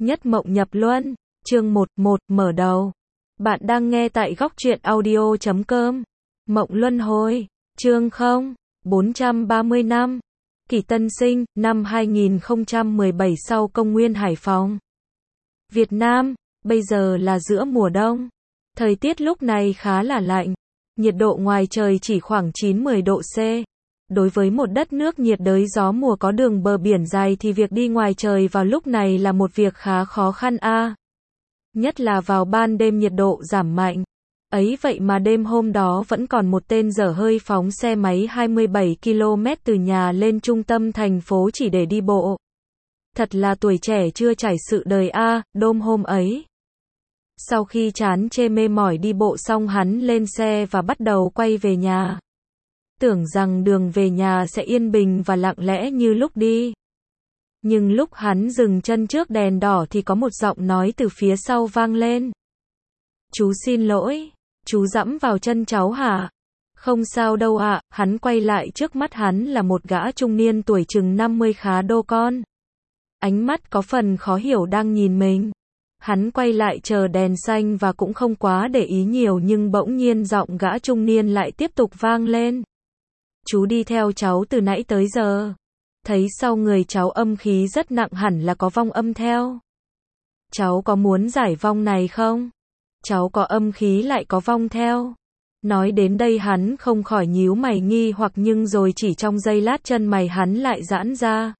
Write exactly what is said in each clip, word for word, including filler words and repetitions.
Nhất mộng nhập luân, chương một một mở đầu. Bạn đang nghe tại góc truyện audio chấm com. Mộng luân hồi, chương không, bốn trăm ba mươi năm. Kỷ Tân Sinh, năm hai nghìn không trăm mười bảy sau công nguyên Hải Phòng. Việt Nam, bây giờ là giữa mùa đông. Thời tiết lúc này khá là lạnh. Nhiệt độ ngoài trời chỉ khoảng chín mười độ C. Đối với một đất nước nhiệt đới gió mùa có đường bờ biển dài thì việc đi ngoài trời vào lúc này là một việc khá khó khăn a. À. Nhất là vào ban đêm nhiệt độ giảm mạnh. Ấy vậy mà đêm hôm đó vẫn còn một tên dở hơi phóng xe máy hai mươi bảy ki lô mét từ nhà lên trung tâm thành phố chỉ để đi bộ. Thật là tuổi trẻ chưa trải sự đời a, à, đêm hôm ấy. Sau khi chán chê mê mỏi đi bộ xong hắn lên xe và bắt đầu quay về nhà. Tưởng rằng đường về nhà sẽ yên bình và lặng lẽ như lúc đi. Nhưng lúc hắn dừng chân trước đèn đỏ thì có một giọng nói từ phía sau vang lên. Chú xin lỗi, chú dẫm vào chân cháu hả? Không sao đâu ạ, à. Hắn quay lại, trước mắt hắn là một gã trung niên tuổi chừng năm mươi khá đô con. Ánh mắt có phần khó hiểu đang nhìn mình. Hắn quay lại chờ đèn xanh và cũng không quá để ý nhiều, nhưng bỗng nhiên giọng gã trung niên lại tiếp tục vang lên. Chú đi theo cháu từ nãy tới giờ. Thấy sau người cháu âm khí rất nặng, hẳn là có vong âm theo. Cháu có muốn giải vong này không? Cháu có âm khí lại có vong theo. Nói đến đây hắn không khỏi nhíu mày nghi hoặc, nhưng rồi chỉ trong giây lát chân mày hắn lại giãn ra.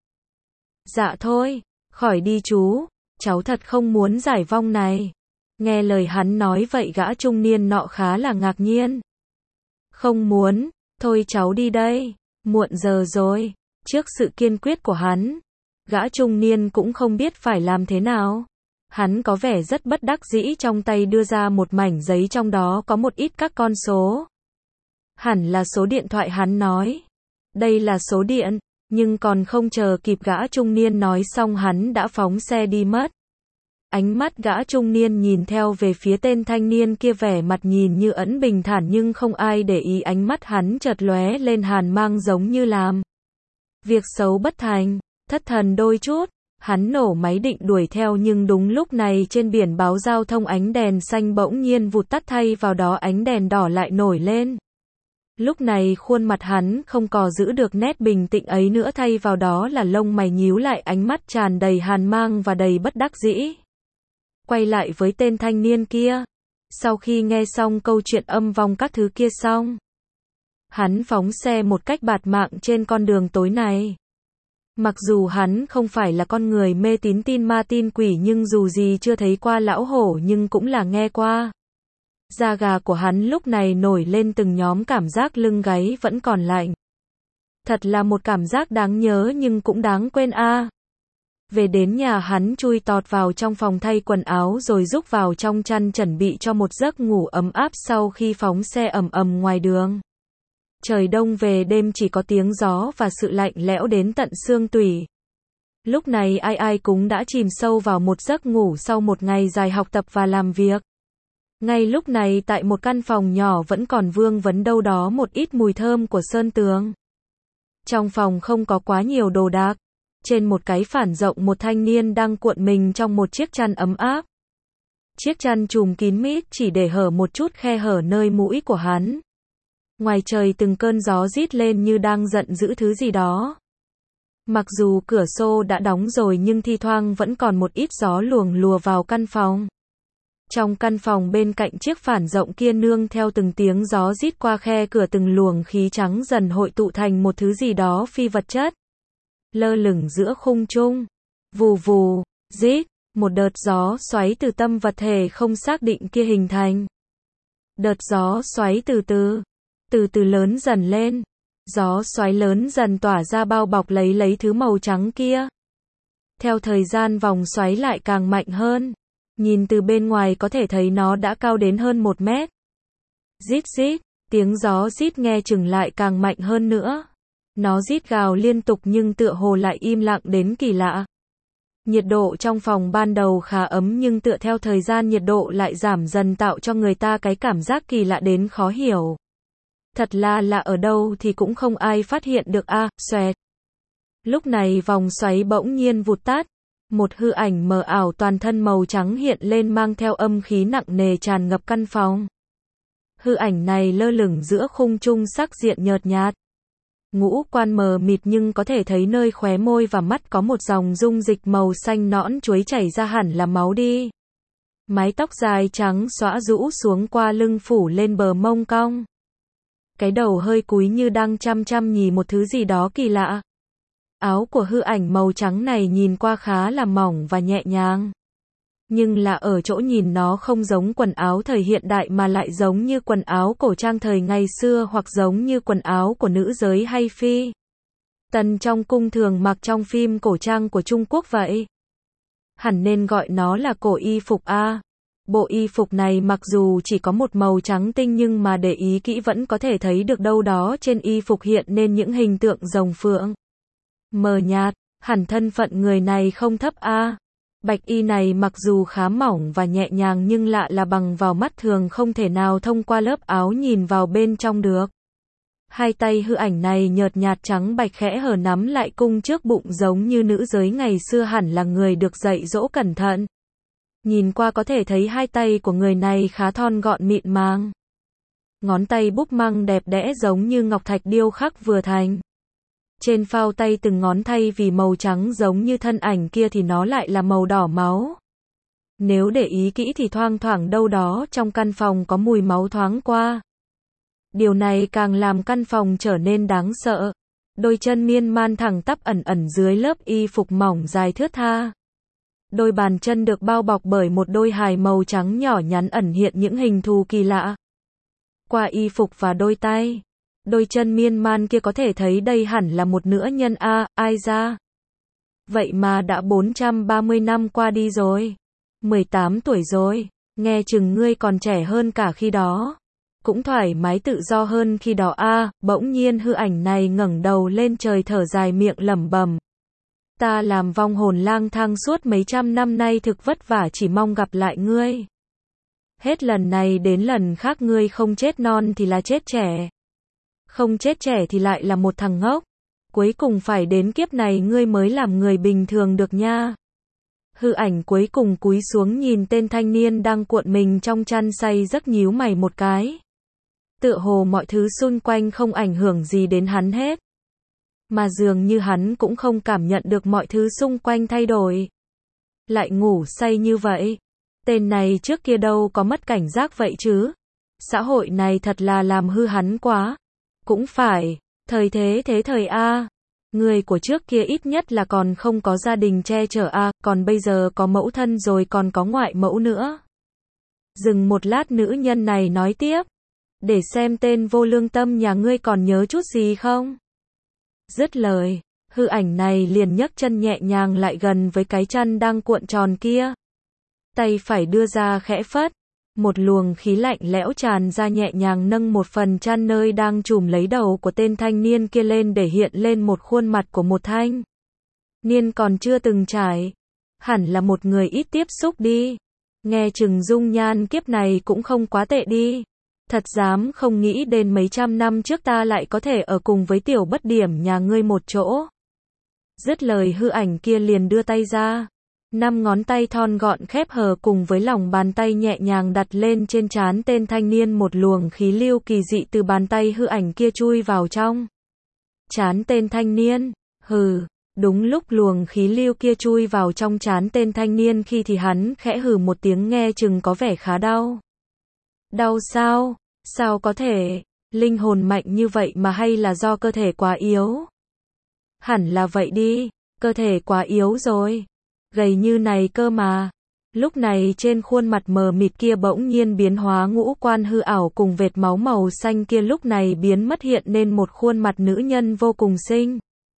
Dạ thôi, khỏi đi chú, cháu thật không muốn giải vong này. Nghe lời hắn nói vậy gã trung niên nọ khá là ngạc nhiên. Không muốn, thôi cháu đi đây, muộn giờ rồi. Trước sự kiên quyết của hắn, gã trung niên cũng không biết phải làm thế nào. Hắn có vẻ rất bất đắc dĩ, trong tay đưa ra một mảnh giấy trong đó có một ít các con số. Hẳn là số điện thoại, hắn nói. Đây là số điện, nhưng còn không chờ kịp gã trung niên nói xong hắn đã phóng xe đi mất. Ánh mắt gã trung niên nhìn theo về phía tên thanh niên kia, vẻ mặt nhìn như ẩn bình thản nhưng không ai để ý, ánh mắt hắn chợt lóe lên hàn mang giống như làm việc xấu bất thành, thất thần đôi chút. Hắn nổ máy định đuổi theo, nhưng đúng lúc này trên biển báo giao thông ánh đèn xanh bỗng nhiên vụt tắt, thay vào đó ánh đèn đỏ lại nổi lên. Lúc này khuôn mặt hắn không còn giữ được nét bình tĩnh ấy nữa, thay vào đó là lông mày nhíu lại, ánh mắt tràn đầy hàn mang và đầy bất đắc dĩ. Quay lại với tên thanh niên kia. Sau khi nghe xong câu chuyện âm vong các thứ kia xong, hắn phóng xe một cách bạt mạng trên con đường tối này. Mặc dù hắn không phải là con người mê tín tin ma tin quỷ, nhưng dù gì chưa thấy qua lão hổ nhưng cũng là nghe qua. Da gà của hắn lúc này nổi lên từng nhóm cảm giác, lưng gáy vẫn còn lạnh. Thật là một cảm giác đáng nhớ nhưng cũng đáng quên a. À. Về đến nhà hắn chui tọt vào trong phòng thay quần áo rồi rúc vào trong chăn chuẩn bị cho một giấc ngủ ấm áp sau khi phóng xe ầm ầm ngoài đường. Trời đông về đêm chỉ có tiếng gió và sự lạnh lẽo đến tận xương tủy. Lúc này ai ai cũng đã chìm sâu vào một giấc ngủ sau một ngày dài học tập và làm việc. Ngay lúc này tại một căn phòng nhỏ vẫn còn vương vấn đâu đó một ít mùi thơm của sơn tường. Trong phòng không có quá nhiều đồ đạc. Trên một cái phản rộng một thanh niên đang cuộn mình trong một chiếc chăn ấm áp. Chiếc chăn trùm kín mít chỉ để hở một chút khe hở nơi mũi của hắn. Ngoài trời từng cơn gió rít lên như đang giận dữ thứ gì đó. Mặc dù cửa sổ đã đóng rồi nhưng thi thoảng vẫn còn một ít gió luồng lùa vào căn phòng. Trong căn phòng bên cạnh chiếc phản rộng kia, nương theo từng tiếng gió rít qua khe cửa, từng luồng khí trắng dần hội tụ thành một thứ gì đó phi vật chất. Lơ lửng giữa khung trung. Vù vù, rít, một đợt gió xoáy từ tâm vật thể không xác định kia hình thành. Đợt gió xoáy từ từ, từ từ lớn dần lên. Gió xoáy lớn dần tỏa ra bao bọc lấy lấy thứ màu trắng kia. Theo thời gian vòng xoáy lại càng mạnh hơn. Nhìn từ bên ngoài có thể thấy nó đã cao đến hơn một mét. Rít rít, tiếng gió rít nghe chừng lại càng mạnh hơn nữa. Nó rít gào liên tục nhưng tựa hồ lại im lặng đến kỳ lạ. Nhiệt độ trong phòng ban đầu khá ấm nhưng tựa theo thời gian nhiệt độ lại giảm dần, tạo cho người ta cái cảm giác kỳ lạ đến khó hiểu. Thật là lạ ở đâu thì cũng không ai phát hiện được a, à, xoẹt. Lúc này vòng xoáy bỗng nhiên vụt tắt. Một hư ảnh mờ ảo toàn thân màu trắng hiện lên mang theo âm khí nặng nề tràn ngập căn phòng. Hư ảnh này lơ lửng giữa khung trung sắc diện nhợt nhạt. Ngũ quan mờ mịt nhưng có thể thấy nơi khóe môi và mắt có một dòng dung dịch màu xanh nõn chuối chảy ra hẳn là máu đi. Mái tóc dài trắng xõa rũ xuống qua lưng phủ lên bờ mông cong. Cái đầu hơi cúi như đang chăm chăm nhìn một thứ gì đó kỳ lạ. Áo của hư ảnh màu trắng này nhìn qua khá là mỏng và nhẹ nhàng. Nhưng là ở chỗ nhìn nó không giống quần áo thời hiện đại mà lại giống như quần áo cổ trang thời ngày xưa hoặc giống như quần áo của nữ giới hay phi tần trong cung thường mặc trong phim cổ trang của Trung Quốc vậy. Hẳn nên gọi nó là cổ y phục a. Bộ y phục này mặc dù chỉ có một màu trắng tinh nhưng mà để ý kỹ vẫn có thể thấy được đâu đó trên y phục hiện nên những hình tượng rồng phượng. Mờ nhạt, hẳn thân phận người này không thấp a. Bạch y này mặc dù khá mỏng và nhẹ nhàng nhưng lạ là bằng vào mắt thường không thể nào thông qua lớp áo nhìn vào bên trong được. Hai tay hư ảnh này nhợt nhạt trắng bạch khẽ hở nắm lại cung trước bụng giống như nữ giới ngày xưa hẳn là người được dạy dỗ cẩn thận. Nhìn qua có thể thấy hai tay của người này khá thon gọn mịn màng. Ngón tay búp măng đẹp đẽ giống như ngọc thạch điêu khắc vừa thành. Trên phao tay từng ngón thay vì màu trắng giống như thân ảnh kia thì nó lại là màu đỏ máu. Nếu để ý kỹ thì thoang thoảng đâu đó trong căn phòng có mùi máu thoáng qua. Điều này càng làm căn phòng trở nên đáng sợ. Đôi chân miên man thẳng tắp ẩn ẩn dưới lớp y phục mỏng dài thướt tha. Đôi bàn chân được bao bọc bởi một đôi hài màu trắng nhỏ nhắn ẩn hiện những hình thù kỳ lạ. Qua y phục và đôi tay, đôi chân miên man kia có thể thấy đây hẳn là một nữ nhân a, ai ra? Vậy mà đã bốn trăm ba mươi năm qua đi rồi. mười tám tuổi rồi, nghe chừng ngươi còn trẻ hơn cả khi đó. Cũng thoải mái tự do hơn khi đó a. Bỗng nhiên hư ảnh này ngẩng đầu lên trời thở dài miệng lẩm bẩm. Ta làm vong hồn lang thang suốt mấy trăm năm nay thực vất vả chỉ mong gặp lại ngươi. Hết lần này đến lần khác ngươi không chết non thì là chết trẻ. Không chết trẻ thì lại là một thằng ngốc. Cuối cùng phải đến kiếp này ngươi mới làm người bình thường được nha. Hư ảnh cuối cùng cúi xuống nhìn tên thanh niên đang cuộn mình trong chăn say giấc nhíu mày một cái. Tựa hồ mọi thứ xung quanh không ảnh hưởng gì đến hắn hết. Mà dường như hắn cũng không cảm nhận được mọi thứ xung quanh thay đổi. Lại ngủ say như vậy. Tên này trước kia đâu có mất cảnh giác vậy chứ. Xã hội này thật là làm hư hắn quá. Cũng phải, thời thế thế thời A. Người của trước kia ít nhất là còn không có gia đình che chở A, còn bây giờ có mẫu thân rồi còn có ngoại mẫu nữa. Dừng một lát nữ nhân này nói tiếp. Để xem tên vô lương tâm nhà ngươi còn nhớ chút gì không? Dứt lời, hư ảnh này liền nhấc chân nhẹ nhàng lại gần với cái chăn đang cuộn tròn kia. Tay phải đưa ra khẽ phất. Một luồng khí lạnh lẽo tràn ra nhẹ nhàng nâng một phần chăn nơi đang trùm lấy đầu của tên thanh niên kia lên để hiện lên một khuôn mặt của một thanh niên còn chưa từng trải. Hẳn là một người ít tiếp xúc đi. Nghe chừng dung nhan kiếp này cũng không quá tệ đi. Thật dám không nghĩ đến mấy trăm năm trước ta lại có thể ở cùng với tiểu bất điểm nhà ngươi một chỗ. Dứt lời hư ảnh kia liền đưa tay ra. Năm ngón tay thon gọn khép hờ cùng với lòng bàn tay nhẹ nhàng đặt lên trên trán tên thanh niên, một luồng khí lưu kỳ dị từ bàn tay hư ảnh kia chui vào trong trán tên thanh niên. Hừ, đúng lúc luồng khí lưu kia chui vào trong trán tên thanh niên khi thì hắn khẽ hừ một tiếng nghe chừng có vẻ khá đau. Đau sao? Sao có thể? Linh hồn mạnh như vậy mà hay là do cơ thể quá yếu? Hẳn là vậy đi, cơ thể quá yếu rồi. Gầy như này cơ mà. Lúc này trên khuôn mặt mờ mịt kia bỗng nhiên biến hóa, ngũ quan hư ảo cùng vệt máu màu xanh kia lúc này biến mất hiện nên một khuôn mặt nữ nhân vô cùng xinh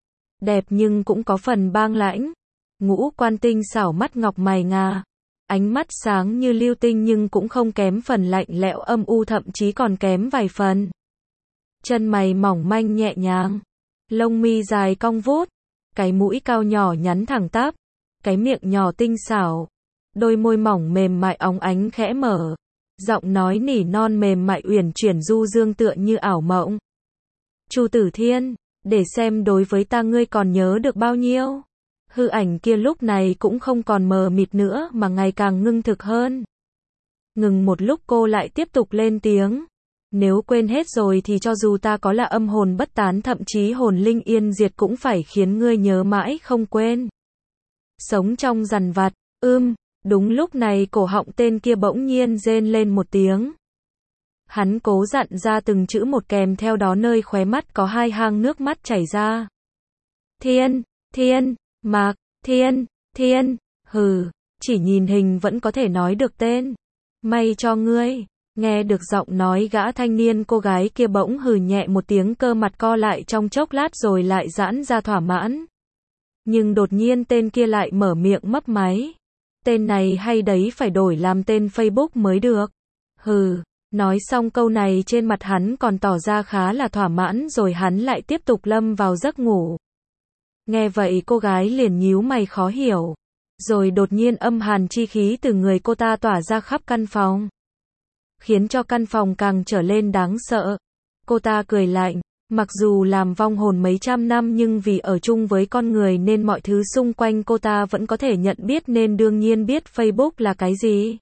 đẹp nhưng cũng có phần bang lãnh. Ngũ quan tinh xảo, mắt ngọc mày ngà, ánh mắt sáng như lưu tinh nhưng cũng không kém phần lạnh lẽo âm u, thậm chí còn kém vài phần. Chân mày mỏng manh nhẹ nhàng, lông mi dài cong vút, cái mũi cao nhỏ nhắn thẳng tắp, cái miệng nhỏ tinh xảo, đôi môi mỏng mềm mại óng ánh khẽ mở, giọng nói nỉ non mềm mại uyển chuyển du dương tựa như ảo mộng. Chu Tử Thiên, để xem đối với ta ngươi còn nhớ được bao nhiêu. Hư ảnh kia lúc này cũng không còn mờ mịt nữa mà ngày càng ngưng thực hơn. Ngừng một lúc cô lại tiếp tục lên tiếng. Nếu quên hết rồi thì cho dù ta có là âm hồn bất tán thậm chí hồn linh yên diệt cũng phải khiến ngươi nhớ mãi không quên. Sống trong dằn vặt, ưm, đúng lúc này cổ họng tên kia bỗng nhiên rên lên một tiếng. Hắn cố dặn ra từng chữ một kèm theo đó nơi khóe mắt có hai hang nước mắt chảy ra. Thiên, Thiên, Mạc, Thiên, Thiên, hừ, chỉ nhìn hình vẫn có thể nói được tên. May cho ngươi. Nghe được giọng nói gã thanh niên cô gái kia bỗng hừ nhẹ một tiếng cơ mặt co lại trong chốc lát rồi lại giãn ra thỏa mãn. Nhưng đột nhiên tên kia lại mở miệng mấp máy. Tên này hay đấy phải đổi làm tên Facebook mới được. Hừ, nói xong câu này trên mặt hắn còn tỏ ra khá là thỏa mãn rồi hắn lại tiếp tục lâm vào giấc ngủ. Nghe vậy cô gái liền nhíu mày khó hiểu. Rồi đột nhiên âm hàn chi khí từ người cô ta tỏa ra khắp căn phòng. Khiến cho căn phòng càng trở lên đáng sợ. Cô ta cười lạnh, mặc dù làm vong hồn mấy trăm năm nhưng vì ở chung với con người nên mọi thứ xung quanh cô ta vẫn có thể nhận biết nên đương nhiên biết Facebook là cái gì.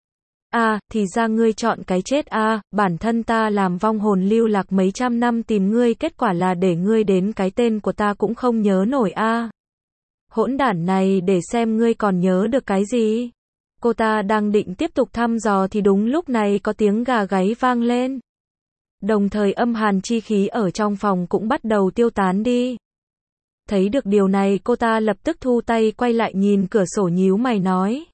À, thì ra ngươi chọn cái chết à, bản thân ta làm vong hồn lưu lạc mấy trăm năm tìm ngươi kết quả là để ngươi đến cái tên của ta cũng không nhớ nổi à. Hỗn đản này để xem ngươi còn nhớ được cái gì. Cô ta đang định tiếp tục thăm dò thì đúng lúc này có tiếng gà gáy vang lên. Đồng thời âm hàn chi khí ở trong phòng cũng bắt đầu tiêu tán đi. Thấy được điều này cô ta lập tức thu tay quay lại nhìn cửa sổ nhíu mày nói.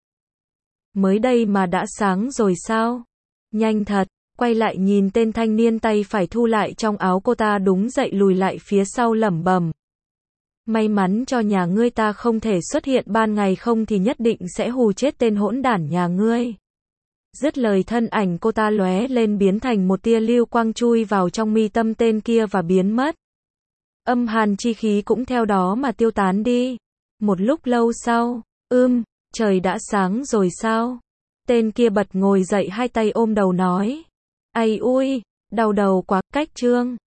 Mới đây mà đã sáng rồi sao? Nhanh thật, quay lại nhìn tên thanh niên tay phải thu lại trong áo cô ta đúng dậy lùi lại phía sau lẩm bẩm. May mắn cho nhà ngươi ta không thể xuất hiện ban ngày không thì nhất định sẽ hù chết tên hỗn đản nhà ngươi. Dứt lời thân ảnh cô ta lóe lên biến thành một tia lưu quang chui vào trong mi tâm tên kia và biến mất. Âm hàn chi khí cũng theo đó mà tiêu tán đi. Một lúc lâu sau, ưm, trời đã sáng rồi sao? Tên kia bật ngồi dậy hai tay ôm đầu nói. Ây ui, đau đầu quá, cách chương.